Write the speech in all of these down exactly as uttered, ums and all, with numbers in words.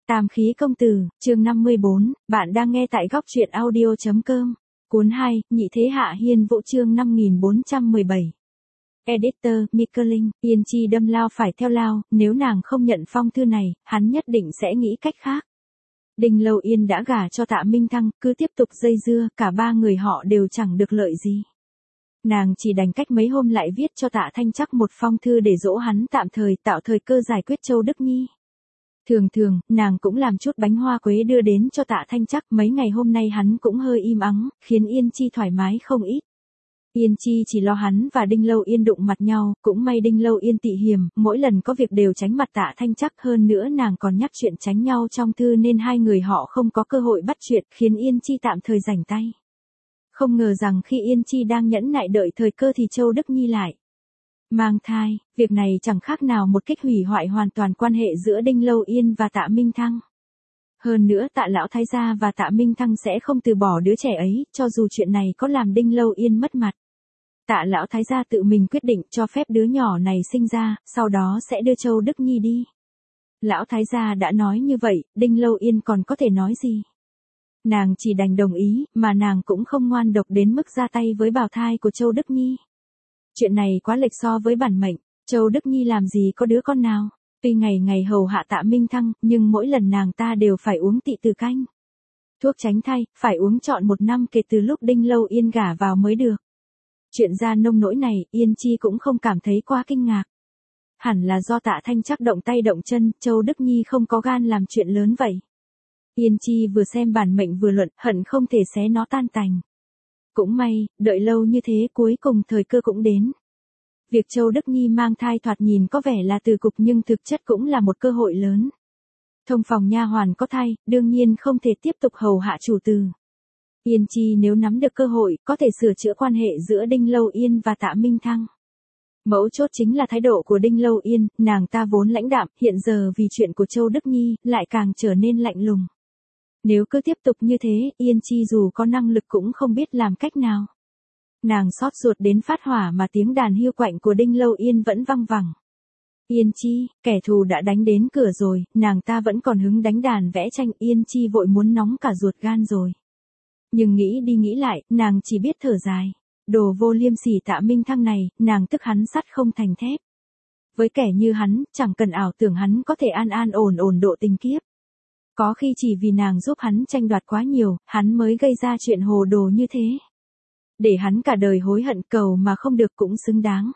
Tam khí công tử, chương năm mươi bốn, bạn đang nghe tại góc truyện audio chấm com. Cuốn hai, nhị thế hạ hiên vũ chương năm nghìn bốn trăm mười bảy. Editor, Mickelin, Yên Chi đâm lao phải theo lao, nếu nàng không nhận phong thư này, hắn nhất định sẽ nghĩ cách khác. Đinh Lâu Yên đã gả cho Tạ Minh Thăng, cứ tiếp tục dây dưa, cả ba người họ đều chẳng được lợi gì. Nàng chỉ đành cách mấy hôm lại viết cho Tạ Thanh Trắc một phong thư để dỗ hắn tạm thời tạo thời cơ giải quyết Châu Đức Nhi. Thường thường, nàng cũng làm chút bánh hoa quế đưa đến cho Tạ Thanh Trắc, mấy ngày hôm nay hắn cũng hơi im ắng, khiến Yên Chi thoải mái không ít. Yên Chi chỉ lo hắn và Đinh Lâu Yên đụng mặt nhau, cũng may Đinh Lâu Yên tị hiềm, mỗi lần có việc đều tránh mặt Tạ Thanh Trắc, hơn nữa nàng còn nhắc chuyện tránh nhau trong thư nên hai người họ không có cơ hội bắt chuyện, khiến Yên Chi tạm thời rảnh tay. Không ngờ rằng khi Yên Chi đang nhẫn nại đợi thời cơ thì Châu Đức Nhi lại mang thai, việc này chẳng khác nào một kích hủy hoại hoàn toàn quan hệ giữa Đinh Lâu Yên và Tạ Minh Thăng. Hơn nữa Tạ Lão Thái gia và Tạ Minh Thăng sẽ không từ bỏ đứa trẻ ấy, cho dù chuyện này có làm Đinh Lâu Yên mất mặt. Tạ Lão Thái gia tự mình quyết định cho phép đứa nhỏ này sinh ra, sau đó sẽ đưa Châu Đức Nhi đi. Lão Thái gia đã nói như vậy, Đinh Lâu Yên còn có thể nói gì? Nàng chỉ đành đồng ý, mà nàng cũng không ngoan độc đến mức ra tay với bào thai của Châu Đức Nhi. Chuyện này quá lệch so với bản mệnh, Châu Đức Nhi làm gì có đứa con nào. Tuy ngày ngày hầu hạ Tạ Minh Thăng, nhưng mỗi lần nàng ta đều phải uống tị từ canh. Thuốc tránh thai, phải uống trọn một năm kể từ lúc Đinh Lâu Yên gả vào mới được. Chuyện ra nông nỗi này, Yên Chi cũng không cảm thấy quá kinh ngạc. Hẳn là do Tạ Thanh Trắc động tay động chân, Châu Đức Nhi không có gan làm chuyện lớn vậy. Yên Chi vừa xem bản mệnh vừa luận, hận không thể xé nó tan tành. Cũng may, đợi lâu như thế cuối cùng thời cơ cũng đến. Việc Châu Đức Nhi mang thai thoạt nhìn có vẻ là từ cục nhưng thực chất cũng là một cơ hội lớn. Thông phòng nha hoàn có thai, đương nhiên không thể tiếp tục hầu hạ chủ tử. Yên Chi nếu nắm được cơ hội, có thể sửa chữa quan hệ giữa Đinh Lâu Yên và Tạ Minh Thăng. Mấu chốt chính là thái độ của Đinh Lâu Yên, nàng ta vốn lãnh đạm, hiện giờ vì chuyện của Châu Đức Nhi, lại càng trở nên lạnh lùng. Nếu cứ tiếp tục như thế, Yên Chi dù có năng lực cũng không biết làm cách nào. Nàng xót ruột đến phát hỏa mà tiếng đàn hiu quạnh của Đinh Lâu Yên vẫn văng vẳng. Yên Chi, kẻ thù đã đánh đến cửa rồi, nàng ta vẫn còn hứng đánh đàn vẽ tranh, Yên Chi vội muốn nóng cả ruột gan rồi. Nhưng nghĩ đi nghĩ lại, nàng chỉ biết thở dài. Đồ vô liêm sỉ Tạ Minh Thăng này, nàng tức hắn sắt không thành thép. Với kẻ như hắn, chẳng cần ảo tưởng hắn có thể an an ổn ổn độ tình kiếp. Có khi chỉ vì nàng giúp hắn tranh đoạt quá nhiều, hắn mới gây ra chuyện hồ đồ như thế. Để hắn cả đời hối hận cầu mà không được cũng xứng đáng.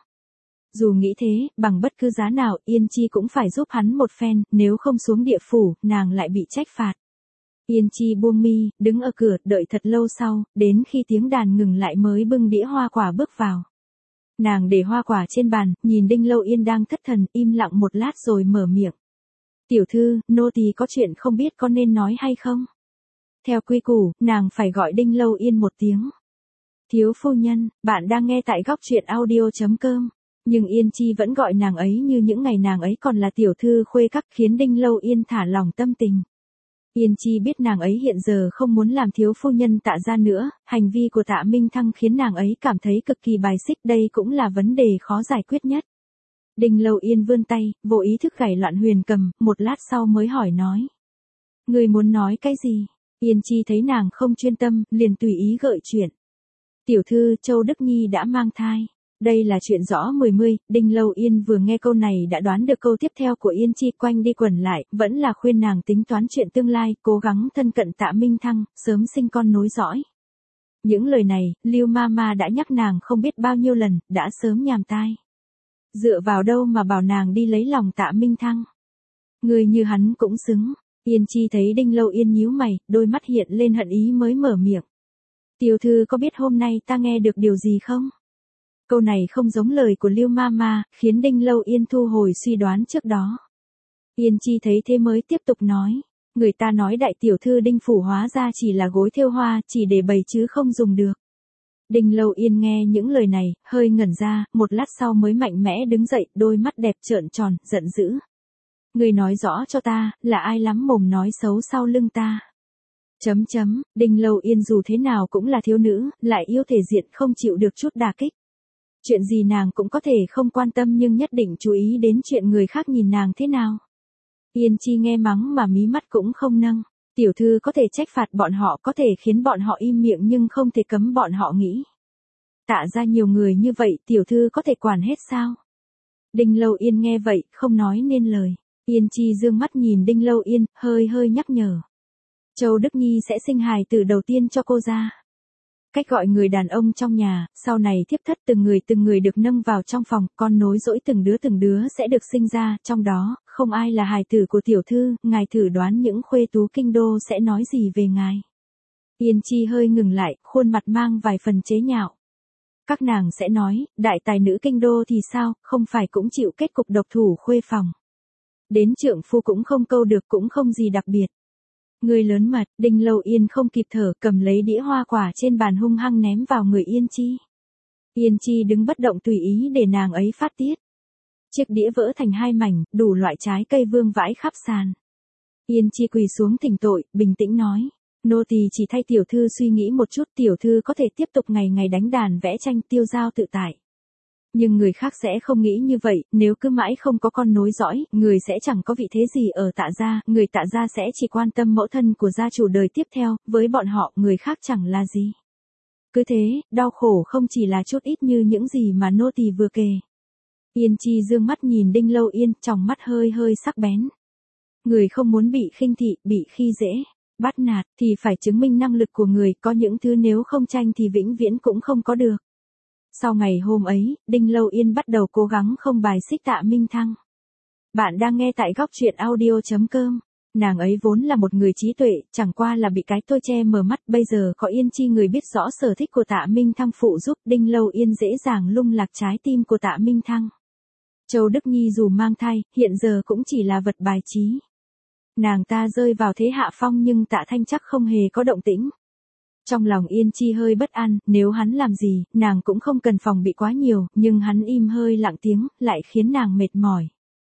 Dù nghĩ thế, bằng bất cứ giá nào, Yên Chi cũng phải giúp hắn một phen, nếu không xuống địa phủ, nàng lại bị trách phạt. Yên Chi buông mi, đứng ở cửa, đợi thật lâu sau, đến khi tiếng đàn ngừng lại mới bưng đĩa hoa quả bước vào. Nàng để hoa quả trên bàn, nhìn Đinh Lâu Yên đang thất thần, im lặng một lát rồi mở miệng. Tiểu thư, nô tỳ có chuyện không biết có nên nói hay không? Theo quy củ, nàng phải gọi Đinh Lâu Yên một tiếng. Thiếu phu nhân, bạn đang nghe tại góc truyện audio chấm com. Nhưng Yên Chi vẫn gọi nàng ấy như những ngày nàng ấy còn là tiểu thư khuê các, khiến Đinh Lâu Yên thả lỏng tâm tình. Yên Chi biết nàng ấy hiện giờ không muốn làm thiếu phu nhân Tạ gia nữa, hành vi của Tạ Minh Thăng khiến nàng ấy cảm thấy cực kỳ bài xích, đây cũng là vấn đề khó giải quyết nhất. Đinh Lâu Yên vươn tay, vô ý thức gảy loạn huyền cầm, một lát sau mới hỏi nói. Người muốn nói cái gì? Yên Chi thấy nàng không chuyên tâm, liền tùy ý gợi chuyện. Tiểu thư, Châu Đức Nhi đã mang thai. Đây là chuyện rõ mười mươi, Đinh Lâu Yên vừa nghe câu này đã đoán được câu tiếp theo của Yên Chi, quanh đi quẩn lại, vẫn là khuyên nàng tính toán chuyện tương lai, cố gắng thân cận Tạ Minh Thăng, sớm sinh con nối dõi. Những lời này, Lưu Mama đã nhắc nàng không biết bao nhiêu lần, đã sớm nhàm tai. Dựa vào đâu mà bảo nàng đi lấy lòng Tạ Minh Thăng? Người như hắn cũng xứng. Yên Chi thấy Đinh Lâu Yên nhíu mày, đôi mắt hiện lên hận ý mới mở miệng. Tiểu thư có biết hôm nay ta nghe được điều gì không? Câu này không giống lời của Lưu Mama, khiến Đinh Lâu Yên thu hồi suy đoán trước đó. Yên Chi thấy thế mới tiếp tục nói. Người ta nói đại tiểu thư Đinh phủ hóa ra chỉ là gối thêu hoa, chỉ để bày chứ không dùng được. Đinh Lâu Yên nghe những lời này, hơi ngẩn ra, một lát sau mới mạnh mẽ đứng dậy, đôi mắt đẹp trợn tròn, giận dữ. Người nói rõ cho ta, là ai lắm mồm nói xấu sau lưng ta. Chấm chấm, Đinh Lâu Yên dù thế nào cũng là thiếu nữ, lại yêu thể diện không chịu được chút đả kích. Chuyện gì nàng cũng có thể không quan tâm nhưng nhất định chú ý đến chuyện người khác nhìn nàng thế nào. Yên Chi nghe mắng mà mí mắt cũng không nâng. Tiểu thư có thể trách phạt bọn họ, có thể khiến bọn họ im miệng nhưng không thể cấm bọn họ nghĩ. Tạ ra nhiều người như vậy, tiểu thư có thể quản hết sao? Đinh Lâu Yên nghe vậy, không nói nên lời. Yên Chi dương mắt nhìn Đinh Lâu Yên, hơi hơi nhắc nhở. Châu Đức Nhi sẽ sinh hài tử đầu tiên cho cô ra. Cách gọi người đàn ông trong nhà, sau này thiếp thất từng người từng người được nâng vào trong phòng, con nối dõi từng đứa từng đứa sẽ được sinh ra, trong đó, không ai là hài tử của tiểu thư, ngài thử đoán những khuê tú kinh đô sẽ nói gì về ngài. Yên Chi hơi ngừng lại, khuôn mặt mang vài phần chế nhạo. Các nàng sẽ nói, đại tài nữ kinh đô thì sao, không phải cũng chịu kết cục độc thủ khuê phòng. Đến trượng phu cũng không câu được, cũng không gì đặc biệt. Người lớn mật, Đinh Lâu Yên không kịp thở, cầm lấy đĩa hoa quả trên bàn hung hăng ném vào người Yên Chi. Yên Chi đứng bất động tùy ý để nàng ấy phát tiết. Chiếc đĩa vỡ thành hai mảnh, đủ loại trái cây vương vãi khắp sàn. Yên Chi quỳ xuống thỉnh tội, bình tĩnh nói. Nô tỳ chỉ thay tiểu thư suy nghĩ một chút, tiểu thư có thể tiếp tục ngày ngày đánh đàn vẽ tranh tiêu dao tự tại. Nhưng người khác sẽ không nghĩ như vậy, nếu cứ mãi không có con nối dõi, người sẽ chẳng có vị thế gì ở Tạ gia, người Tạ gia sẽ chỉ quan tâm mẫu thân của gia chủ đời tiếp theo, với bọn họ người khác chẳng là gì. Cứ thế, đau khổ không chỉ là chút ít như những gì mà nô tỳ vừa kể. Yên Chi dương mắt nhìn Đinh Lâu Yên, trong mắt hơi hơi sắc bén. Người không muốn bị khinh thị, bị khi dễ, bắt nạt, thì phải chứng minh năng lực của người, có những thứ nếu không tranh thì vĩnh viễn cũng không có được. Sau ngày hôm ấy, Đinh Lâu Yên bắt đầu cố gắng không bài xích Tạ Minh Thăng. Bạn đang nghe tại góc truyện audio chấm com. Nàng ấy vốn là một người trí tuệ, chẳng qua là bị cái tôi che mờ mắt, bây giờ có Yên Chi người biết rõ sở thích của Tạ Minh Thăng phụ giúp, Đinh Lâu Yên dễ dàng lung lạc trái tim của Tạ Minh Thăng. Châu Đức Nhi dù mang thai, hiện giờ cũng chỉ là vật bài trí. Nàng ta rơi vào thế hạ phong nhưng Tạ Thanh chắc không hề có động tĩnh. Trong lòng Yên Chi hơi bất an, nếu hắn làm gì, nàng cũng không cần phòng bị quá nhiều, nhưng hắn im hơi lặng tiếng, lại khiến nàng mệt mỏi.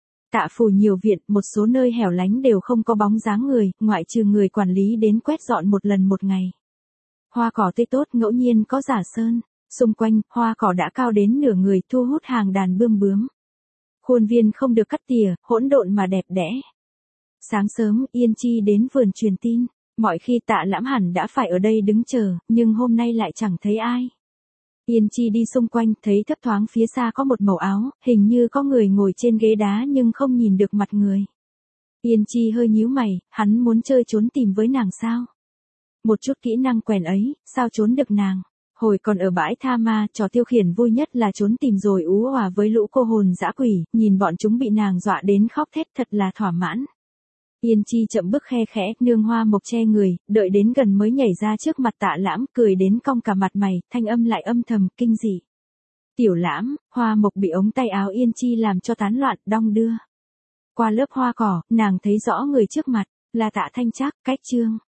Tạ phủ nhiều viện, một số nơi hẻo lánh đều không có bóng dáng người, ngoại trừ người quản lý đến quét dọn một lần một ngày. Hoa cỏ tươi tốt, ngẫu nhiên có giả sơn, xung quanh, hoa cỏ đã cao đến nửa người, thu hút hàng đàn bươm bướm. Khuôn viên không được cắt tỉa, hỗn độn mà đẹp đẽ. Sáng sớm, Yên Chi đến vườn truyền tin. Mọi khi Tạ Lãm hẳn đã phải ở đây đứng chờ, nhưng hôm nay lại chẳng thấy ai. Yên Chi đi xung quanh, thấy thấp thoáng phía xa có một màu áo, hình như có người ngồi trên ghế đá nhưng không nhìn được mặt người. Yên Chi hơi nhíu mày, hắn muốn chơi trốn tìm với nàng sao? Một chút kỹ năng quèn ấy, sao trốn được nàng? Hồi còn ở bãi Tha Ma, trò tiêu khiển vui nhất là trốn tìm rồi ú òa với lũ cô hồn dã quỷ, nhìn bọn chúng bị nàng dọa đến khóc thét thật là thỏa mãn. Yên Chi chậm bước khe khẽ, nương hoa mộc che người, đợi đến gần mới nhảy ra trước mặt Tạ Lãm, cười đến cong cả mặt mày, thanh âm lại âm thầm, kinh dị. Tiểu Lãm, hoa mộc bị ống tay áo Yên Chi làm cho tán loạn, đong đưa. Qua lớp hoa cỏ, nàng thấy rõ người trước mặt, là Tạ Thanh Trác, cách Trương.